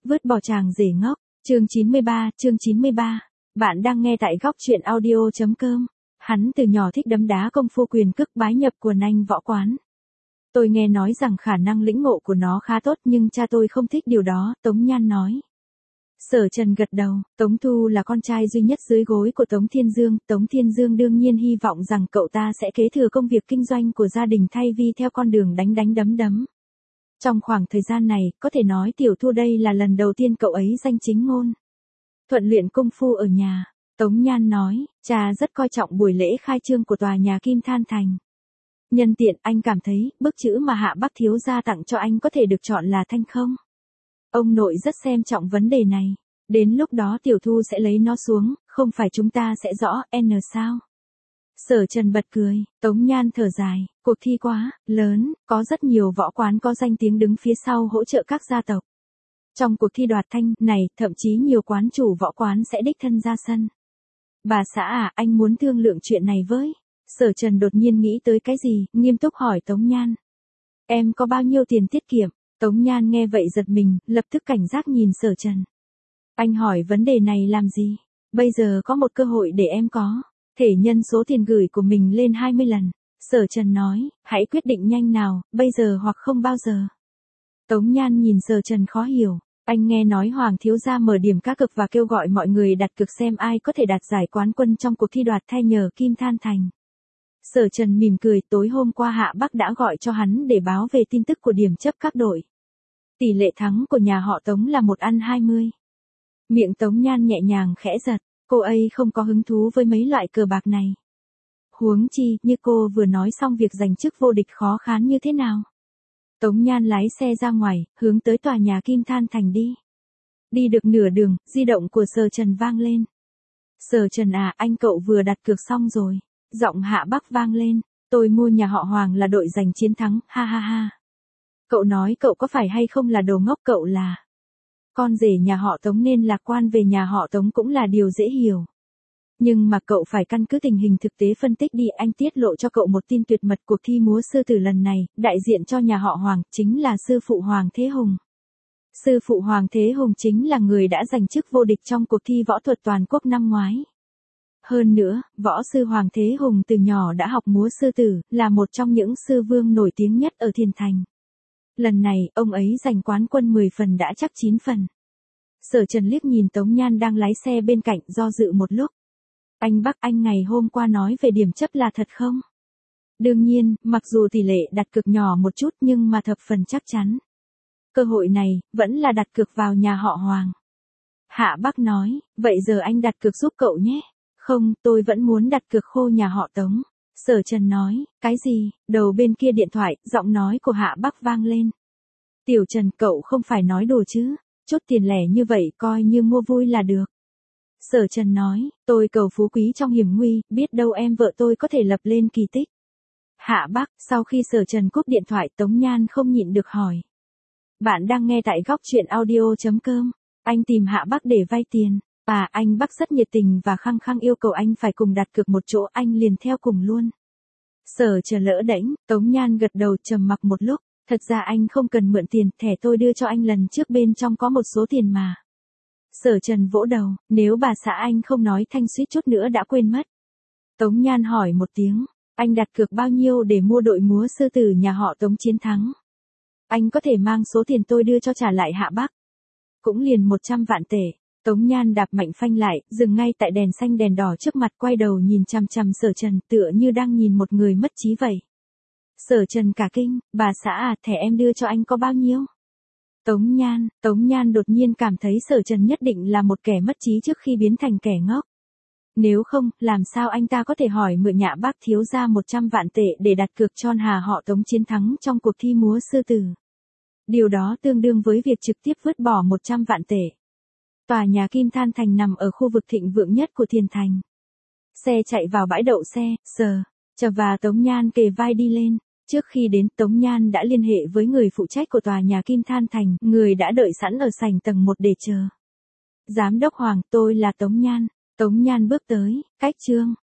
Vứt bỏ chàng rể ngốc, chương 93. Bạn đang nghe tại góc truyện audio.com. Hắn từ nhỏ thích đấm đá công phu quyền cước bái nhập quần anh võ quán. Tôi nghe nói rằng khả năng lĩnh ngộ của nó khá tốt nhưng cha tôi không thích điều đó, Tống Nhan nói. Sở Trần gật đầu, Tống Thu là con trai duy nhất dưới gối của Tống Thiên Dương. Tống Thiên Dương đương nhiên hy vọng rằng cậu ta sẽ kế thừa công việc kinh doanh của gia đình thay vì theo con đường đánh đấm. Trong khoảng thời gian này, có thể nói Tiểu Thu đây là lần đầu tiên cậu ấy danh chính ngôn thuận luyện công phu ở nhà. Tống Nhan nói, cha rất coi trọng buổi lễ khai trương của tòa nhà Kim Than Thành. Nhân tiện anh cảm thấy, bức chữ mà Hạ Bắc thiếu gia tặng cho anh có thể được chọn là Thanh không? Ông nội rất xem trọng vấn đề này. Đến lúc đó Tiểu Thu sẽ lấy nó xuống, không phải chúng ta sẽ rõ N sao? Sở Trần bật cười, Tống Nhan thở dài, cuộc thi quá lớn, có rất nhiều võ quán có danh tiếng đứng phía sau hỗ trợ các gia tộc. Trong cuộc thi đoạt thanh này, thậm chí nhiều quán chủ võ quán sẽ đích thân ra sân. Bà xã à, anh muốn thương lượng chuyện này với. Sở Trần đột nhiên nghĩ tới cái gì, nghiêm túc hỏi Tống Nhan. Em có bao nhiêu tiền tiết kiệm? Tống Nhan nghe vậy giật mình, lập tức cảnh giác nhìn Sở Trần. Anh hỏi vấn đề này làm gì? Bây giờ có một cơ hội để em có thể nhân số tiền gửi của mình lên 20 lần. Sở Trần nói, hãy quyết định nhanh nào, bây giờ hoặc không bao giờ. Tống Nhan nhìn Sở Trần khó hiểu. Anh nghe nói Hoàng thiếu gia mở điểm cá cược và kêu gọi mọi người đặt cược xem ai có thể đạt giải quán quân trong cuộc thi đoạt thay nhờ Kim Than Thành. Sở Trần mỉm cười, tối hôm qua Hạ Bắc đã gọi cho hắn để báo về tin tức của điểm chấp các đội. Tỷ lệ thắng của nhà họ Tống là 1/20. Miệng Tống Nhan nhẹ nhàng khẽ giật, cô ấy không có hứng thú với mấy loại cờ bạc này. Huống chi, như cô vừa nói xong việc giành chức vô địch khó khăn như thế nào. Tống Nhan lái xe ra ngoài, hướng tới tòa nhà Kim Than Thành đi. Đi được nửa đường, di động của Sở Trần vang lên. Sở Trần à, anh cậu vừa đặt cược xong rồi. Giọng Hạ Bắc vang lên, tôi mua nhà họ Hoàng là đội giành chiến thắng, ha ha ha. Cậu nói cậu có phải hay không là đồ ngốc, cậu là con rể nhà họ Tống nên lạc quan về nhà họ Tống cũng là điều dễ hiểu. Nhưng mà cậu phải căn cứ tình hình thực tế phân tích đi, anh tiết lộ cho cậu một tin tuyệt mật, cuộc thi múa sư tử lần này, đại diện cho nhà họ Hoàng, chính là sư phụ Hoàng Thế Hùng. Sư phụ Hoàng Thế Hùng chính là người đã giành chức vô địch trong cuộc thi võ thuật toàn quốc năm ngoái. Hơn nữa, võ sư Hoàng Thế Hùng từ nhỏ đã học múa sư tử, là một trong những sư vương nổi tiếng nhất ở Thiền Thành. Lần này, ông ấy giành quán quân 10 phần đã chắc 9 phần. Sở Trần liếc nhìn Tống Nhan đang lái xe bên cạnh, do dự một lúc. Anh Bắc, anh ngày hôm qua nói về điểm chấp là thật không? Đương nhiên, mặc dù tỷ lệ đặt cược nhỏ một chút nhưng mà thập phần chắc chắn. Cơ hội này, vẫn là đặt cược vào nhà họ Hoàng. Hạ Bắc nói, vậy giờ anh đặt cược giúp cậu nhé. Không, tôi vẫn muốn đặt cược khô nhà họ Tống. Sở Trần nói, cái gì? Đầu bên kia điện thoại, giọng nói của Hạ Bắc vang lên. Tiểu Trần, cậu không phải nói đùa chứ? Chút tiền lẻ như vậy coi như mua vui là được. Sở Trần nói, tôi cầu phú quý trong hiểm nguy, biết đâu em vợ tôi có thể lập lên kỳ tích. Hạ Bắc, sau khi Sở Trần cúp điện thoại, Tống Nhan không nhịn được hỏi. Bạn đang nghe tại góc truyện audio.com. Anh tìm Hạ Bắc để vay tiền. Anh Bắc rất nhiệt tình và khăng khăng yêu cầu anh phải cùng đặt cược một chỗ, anh liền theo cùng luôn. Sở Trần lỡ đễnh, Tống Nhan gật đầu trầm mặc một lúc, thật ra anh không cần mượn tiền, thẻ tôi đưa cho anh lần trước bên trong có một số tiền mà. Sở Trần vỗ đầu, nếu bà xã anh không nói thanh suýt chút nữa đã quên mất. Tống Nhan hỏi một tiếng, anh đặt cược bao nhiêu để mua đội múa sư tử nhà họ Tống chiến thắng? Anh có thể mang số tiền tôi đưa cho trả lại Hạ Bắc. Cũng liền 100 vạn tệ. Tống Nhan đạp mạnh phanh lại, dừng ngay tại đèn xanh đèn đỏ trước mặt, quay đầu nhìn chằm chằm Sở Trần, tựa như đang nhìn một người mất trí vậy. Sở Trần cả kinh, bà xã à, thẻ em đưa cho anh có bao nhiêu? Tống Nhan đột nhiên cảm thấy Sở Trần nhất định là một kẻ mất trí trước khi biến thành kẻ ngốc. Nếu không, làm sao anh ta có thể hỏi mượn nhà bác thiếu gia 100 vạn tệ để đặt cược cho nhà họ Tống chiến thắng trong cuộc thi múa sư tử? Điều đó tương đương với việc trực tiếp vứt bỏ 100 vạn tệ. Tòa nhà Kim Than Thành nằm ở khu vực thịnh vượng nhất của Thiền Thành. Xe chạy vào bãi đậu xe, Sở Trần và Tống Nhan kề vai đi lên. Trước khi đến, Tống Nhan đã liên hệ với người phụ trách của tòa nhà Kim Than Thành, người đã đợi sẵn ở sảnh tầng 1 để chờ. Giám đốc Hoàng, tôi là Tống Nhan. Tống Nhan bước tới, cách Trương